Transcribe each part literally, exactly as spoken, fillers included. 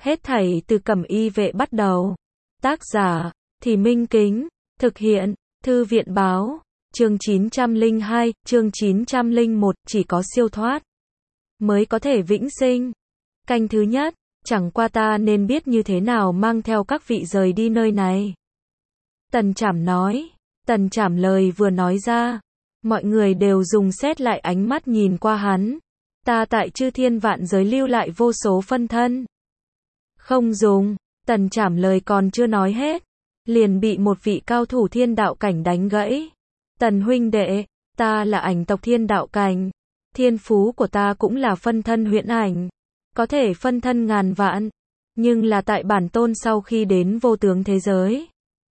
Hết thảy từ Cẩm Y Vệ bắt đầu. Tác giả, Thì Minh Kính. Thực hiện, Thư viện Báo. Chương chín trăm lẻ hai, chương chín trăm lẻ một, chỉ có siêu thoát mới có thể vĩnh sinh. Canh thứ nhất, chẳng qua ta nên biết như thế nào mang theo các vị rời đi nơi này. Tần Trảm nói. Tần Trảm lời vừa nói ra, mọi người đều dùng xét lại ánh mắt nhìn qua hắn. Ta tại chư thiên vạn giới lưu lại vô số phân thân. Không dùng, Tần Trảm lời còn chưa nói hết, liền bị một vị cao thủ thiên đạo cảnh đánh gãy. Tần huynh đệ, ta là ảnh tộc thiên đạo cảnh. Thiên phú của ta cũng là phân thân huyễn ảnh. Có thể phân thân ngàn vạn. Nhưng là tại bản tôn sau khi đến vô tướng thế giới.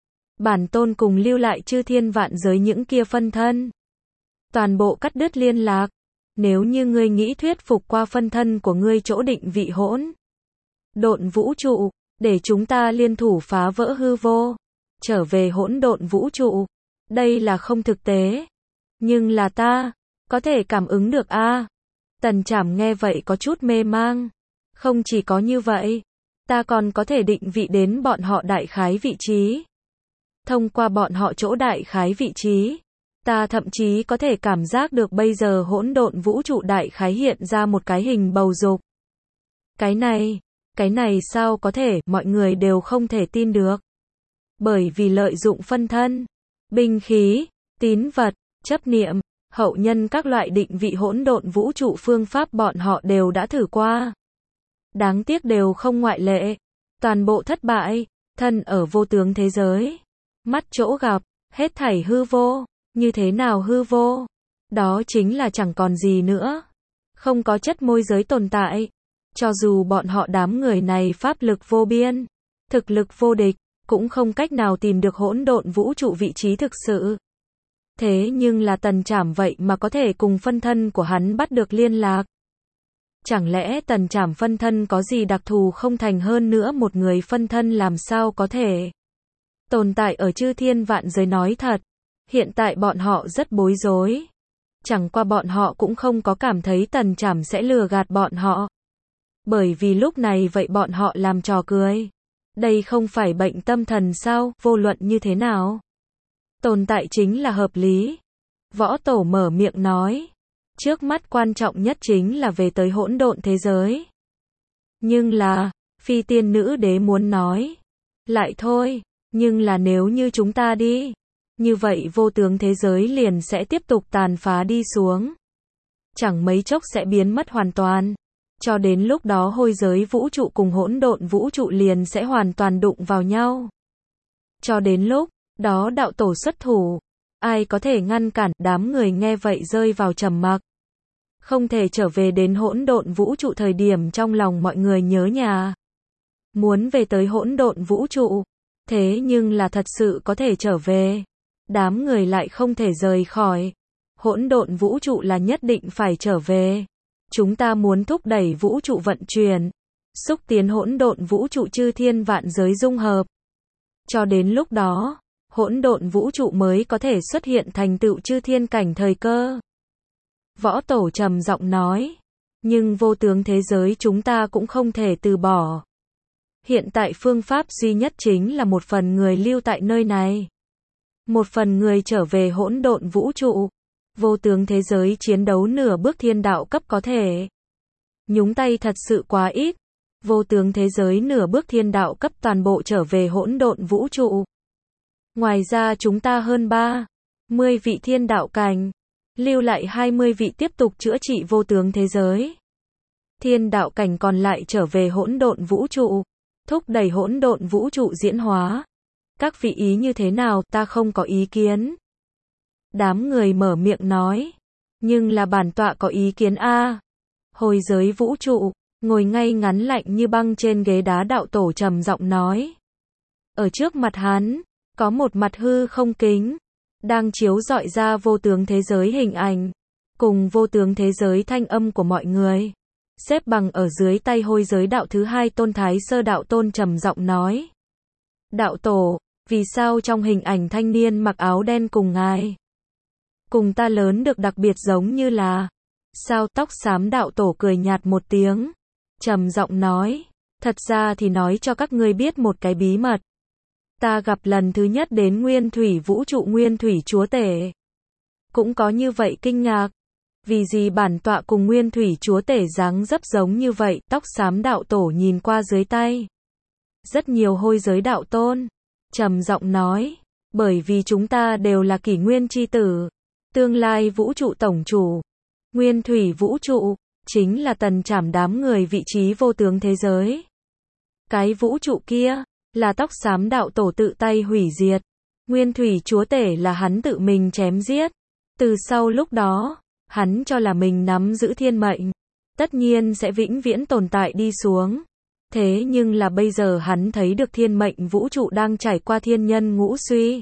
Bản tôn cùng lưu lại chư thiên vạn giới những kia phân thân. Toàn bộ cắt đứt liên lạc. Nếu như ngươi nghĩ thuyết phục qua phân thân của ngươi chỗ định vị hỗn độn vũ trụ, để chúng ta liên thủ phá vỡ hư vô, trở về hỗn độn vũ trụ. Đây là không thực tế. Nhưng là ta, có thể cảm ứng được a à? Tần Trảm nghe vậy có chút mê mang. Không chỉ có như vậy, ta còn có thể định vị đến bọn họ đại khái vị trí. Thông qua bọn họ chỗ đại khái vị trí, ta thậm chí có thể cảm giác được bây giờ hỗn độn vũ trụ đại khái hiện ra một cái hình bầu dục. Cái này, cái này sao có thể, mọi người đều không thể tin được. Bởi vì lợi dụng phân thân, binh khí, tín vật, chấp niệm, hậu nhân các loại định vị hỗn độn vũ trụ phương pháp bọn họ đều đã thử qua. Đáng tiếc đều không ngoại lệ. Toàn bộ thất bại, thân ở vô tướng thế giới. Mắt chỗ gặp, hết thảy hư vô. Như thế nào hư vô? Đó chính là chẳng còn gì nữa. Không có chất môi giới tồn tại. Cho dù bọn họ đám người này pháp lực vô biên, thực lực vô địch, cũng không cách nào tìm được hỗn độn vũ trụ vị trí thực sự. Thế nhưng là Tần Trảm vậy mà có thể cùng phân thân của hắn bắt được liên lạc. Chẳng lẽ Tần Trảm phân thân có gì đặc thù không thành hơn nữa một người phân thân làm sao có thể tồn tại ở chư thiên vạn giới nói thật. Hiện tại bọn họ rất bối rối. Chẳng qua bọn họ cũng không có cảm thấy Tần Trảm sẽ lừa gạt bọn họ. Bởi vì lúc này vậy bọn họ làm trò cười. Đây không phải bệnh tâm thần sao, vô luận như thế nào. Tồn tại chính là hợp lý. Võ Tổ mở miệng nói. Trước mắt quan trọng nhất chính là về tới hỗn độn thế giới. Nhưng là, Phi Tiên Nữ Đế muốn nói. Lại thôi, nhưng là nếu như chúng ta đi, như vậy vô tướng thế giới liền sẽ tiếp tục tàn phá đi xuống. Chẳng mấy chốc sẽ biến mất hoàn toàn. Cho đến lúc đó hôi giới vũ trụ cùng hỗn độn vũ trụ liền sẽ hoàn toàn đụng vào nhau. Cho đến lúc đó đạo tổ xuất thủ, ai có thể ngăn cản? Đám người nghe vậy rơi vào trầm mặc. Không thể trở về đến hỗn độn vũ trụ thời điểm trong lòng mọi người nhớ nhà. Muốn về tới hỗn độn vũ trụ, thế nhưng là thật sự có thể trở về. Đám người lại không thể rời khỏi. Hỗn độn vũ trụ là nhất định phải trở về. Chúng ta muốn thúc đẩy vũ trụ vận chuyển, xúc tiến hỗn độn vũ trụ chư thiên vạn giới dung hợp. Cho đến lúc đó, hỗn độn vũ trụ mới có thể xuất hiện thành tựu chư thiên cảnh thời cơ. Võ Tổ trầm giọng nói. Nhưng vô tướng thế giới chúng ta cũng không thể từ bỏ. Hiện tại phương pháp duy nhất chính là một phần người lưu tại nơi này. Một phần người trở về hỗn độn vũ trụ. Vô tướng thế giới chiến đấu nửa bước thiên đạo cấp có thể. Nhúng tay thật sự quá ít. Vô tướng thế giới nửa bước thiên đạo cấp toàn bộ trở về hỗn độn vũ trụ. Ngoài ra chúng ta hơn ba mươi vị thiên đạo cảnh. Lưu lại hai mươi vị tiếp tục chữa trị vô tướng thế giới. Thiên đạo cảnh còn lại trở về hỗn độn vũ trụ. Thúc đẩy hỗn độn vũ trụ diễn hóa. Các vị ý như thế nào, ta không có ý kiến. Đám người mở miệng nói. Nhưng là bản tọa có ý kiến a à. Hồi giới vũ trụ, ngồi ngay ngắn lạnh như băng trên ghế đá đạo tổ trầm giọng nói. Ở trước mặt hắn, có một mặt hư không kính, đang chiếu rọi ra vô tướng thế giới hình ảnh, cùng vô tướng thế giới thanh âm của mọi người. Xếp bằng ở dưới tay hôi giới đạo thứ hai tôn thái sơ đạo tôn trầm giọng nói. Đạo tổ, vì sao trong hình ảnh thanh niên mặc áo đen cùng ngài? Cùng ta lớn được đặc biệt giống như là. Sao? Tóc xám đạo tổ cười nhạt một tiếng. Trầm giọng nói. Thật ra thì nói cho các ngươi biết một cái bí mật. Ta gặp lần thứ nhất đến nguyên thủy vũ trụ nguyên thủy chúa tể. Cũng có như vậy kinh ngạc. Vì gì bản tọa cùng nguyên thủy chúa tể dáng dấp giống như vậy, tóc xám đạo tổ nhìn qua dưới tay. Rất nhiều hôi giới đạo tôn. Trầm giọng nói, bởi vì chúng ta đều là kỷ nguyên chi tử. Tương lai vũ trụ tổng chủ. Nguyên thủy vũ trụ, chính là tần trảm đám người vị trí vô tướng thế giới. Cái vũ trụ kia, là tóc xám đạo tổ tự tay hủy diệt. Nguyên thủy chúa tể là hắn tự mình chém giết. Từ sau lúc đó, hắn cho là mình nắm giữ thiên mệnh. Tất nhiên sẽ vĩnh viễn tồn tại đi xuống. Thế nhưng là bây giờ hắn thấy được thiên mệnh vũ trụ đang trải qua thiên nhân ngũ suy.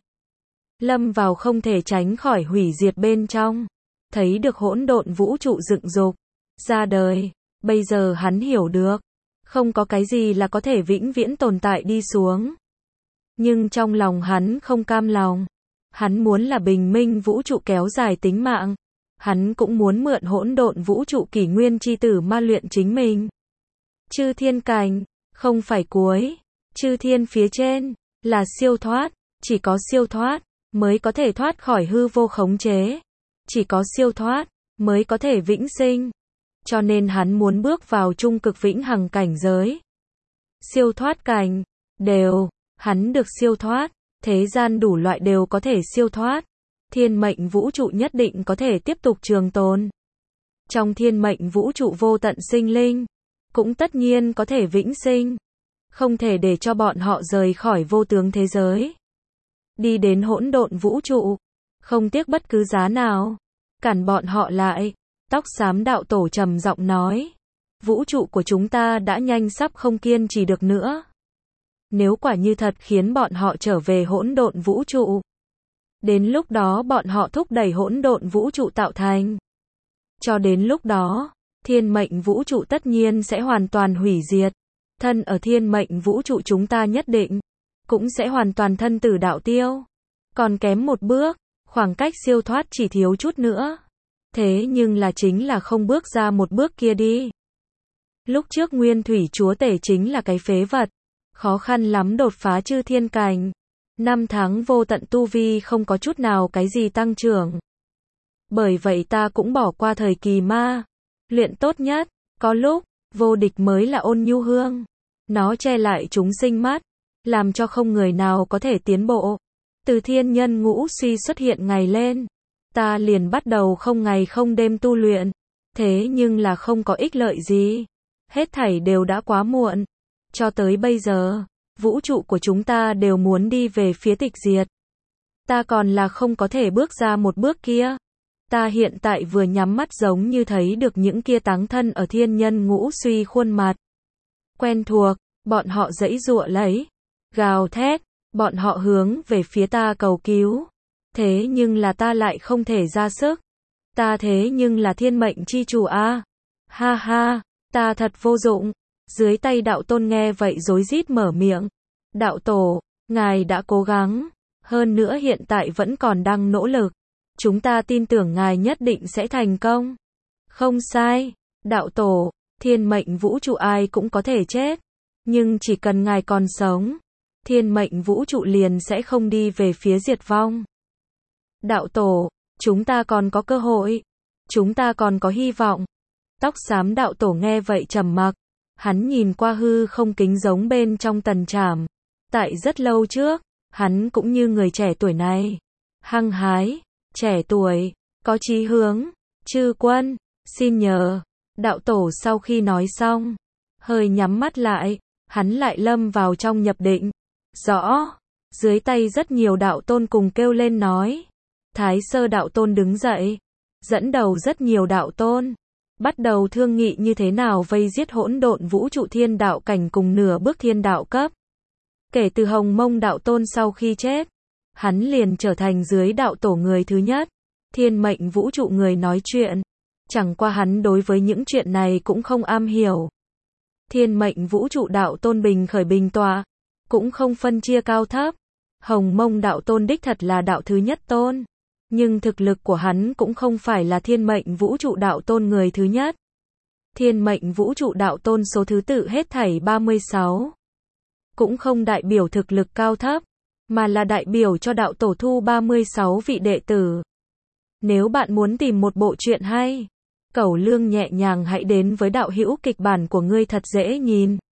Lâm vào không thể tránh khỏi hủy diệt bên trong. Thấy được hỗn độn vũ trụ dựng dục. Ra đời. Bây giờ hắn hiểu được. Không có cái gì là có thể vĩnh viễn tồn tại đi xuống. Nhưng trong lòng hắn không cam lòng. Hắn muốn là bình minh vũ trụ kéo dài tính mạng. Hắn cũng muốn mượn hỗn độn vũ trụ kỷ nguyên chi tử ma luyện chính mình. Chư thiên cảnh, không phải cuối. Chư thiên phía trên, là siêu thoát. Chỉ có siêu thoát, mới có thể thoát khỏi hư vô khống chế. Chỉ có siêu thoát, mới có thể vĩnh sinh. Cho nên hắn muốn bước vào trung cực vĩnh hằng cảnh giới. Siêu thoát cảnh, đều, hắn được siêu thoát. Thế gian đủ loại đều có thể siêu thoát. Thiên mệnh vũ trụ nhất định có thể tiếp tục trường tồn. Trong thiên mệnh vũ trụ vô tận sinh linh, cũng tất nhiên có thể vĩnh sinh. Không thể để cho bọn họ rời khỏi vô tướng thế giới. Đi đến hỗn độn vũ trụ, không tiếc bất cứ giá nào. Cản bọn họ lại. Tóc xám đạo tổ trầm giọng nói. Vũ trụ của chúng ta đã nhanh sắp không kiên trì được nữa. Nếu quả như thật khiến bọn họ trở về hỗn độn vũ trụ. Đến lúc đó bọn họ thúc đẩy hỗn độn vũ trụ tạo thành. Cho đến lúc đó, thiên mệnh vũ trụ tất nhiên sẽ hoàn toàn hủy diệt. Thân ở thiên mệnh vũ trụ chúng ta nhất định, cũng sẽ hoàn toàn thân tử đạo tiêu. Còn kém một bước, khoảng cách siêu thoát chỉ thiếu chút nữa. Thế nhưng là chính là không bước ra một bước kia đi. Lúc trước nguyên thủy chúa tể chính là cái phế vật. Khó khăn lắm đột phá chư thiên cảnh. Năm tháng vô tận tu vi không có chút nào cái gì tăng trưởng. Bởi vậy ta cũng bỏ qua thời kỳ ma. Luyện tốt nhất, có lúc, vô địch mới là ôn nhu hương. Nó che lại chúng sinh mắt, làm cho không người nào có thể tiến bộ. Từ thiên nhân ngũ suy xuất hiện ngày lên. Ta liền bắt đầu không ngày không đêm tu luyện. Thế nhưng là không có ích lợi gì. Hết thảy đều đã quá muộn. Cho tới bây giờ, vũ trụ của chúng ta đều muốn đi về phía tịch diệt. Ta còn là không có thể bước ra một bước kia. Ta hiện tại vừa nhắm mắt giống như thấy được những kia táng thân ở thiên nhân ngũ suy khuôn mặt. Quen thuộc, bọn họ giãy giụa lấy, gào thét, bọn họ hướng về phía ta cầu cứu. Thế nhưng là ta lại không thể ra sức. Ta thế nhưng là thiên mệnh chi chủ a. Ha ha, ta thật vô dụng. Dưới tay đạo tôn nghe vậy rối rít mở miệng. Đạo tổ, ngài đã cố gắng. Hơn nữa hiện tại vẫn còn đang nỗ lực. Chúng ta tin tưởng ngài nhất định sẽ thành công. Không sai, đạo tổ, thiên mệnh vũ trụ ai cũng có thể chết. Nhưng chỉ cần ngài còn sống, thiên mệnh vũ trụ liền sẽ không đi về phía diệt vong. Đạo tổ, chúng ta còn có cơ hội. Chúng ta còn có hy vọng. Tóc xám đạo tổ nghe vậy trầm mặc. Hắn nhìn qua hư không kính giống bên trong tần trảm. Tại rất lâu trước, hắn cũng như người trẻ tuổi này. Hăng hái, trẻ tuổi, có chí hướng. Chư quân, xin nhờ. Đạo tổ sau khi nói xong, hơi nhắm mắt lại, hắn lại lâm vào trong nhập định. Rõ, dưới tay rất nhiều đạo tôn cùng kêu lên nói. Thái sơ đạo tôn đứng dậy, dẫn đầu rất nhiều đạo tôn. Bắt đầu thương nghị như thế nào vây giết hỗn độn vũ trụ thiên đạo cảnh cùng nửa bước thiên đạo cấp. Kể từ Hồng Mông đạo tôn sau khi chết, hắn liền trở thành dưới đạo tổ người thứ nhất. Thiên mệnh vũ trụ người nói chuyện. Chẳng qua hắn đối với những chuyện này cũng không am hiểu. Thiên mệnh vũ trụ đạo tôn bình khởi bình tọa, cũng không phân chia cao thấp. Hồng Mông đạo tôn đích thật là đạo thứ nhất tôn. Nhưng thực lực của hắn cũng không phải là thiên mệnh vũ trụ đạo tôn người thứ nhất. Thiên mệnh vũ trụ đạo tôn số thứ tự hết thảy ba mươi sáu. Cũng không đại biểu thực lực cao thấp, mà là đại biểu cho đạo tổ thu ba mươi sáu vị đệ tử. Nếu bạn muốn tìm một bộ truyện hay, Cẩu Lương nhẹ nhàng hãy đến với đạo hữu kịch bản của ngươi thật dễ nhìn.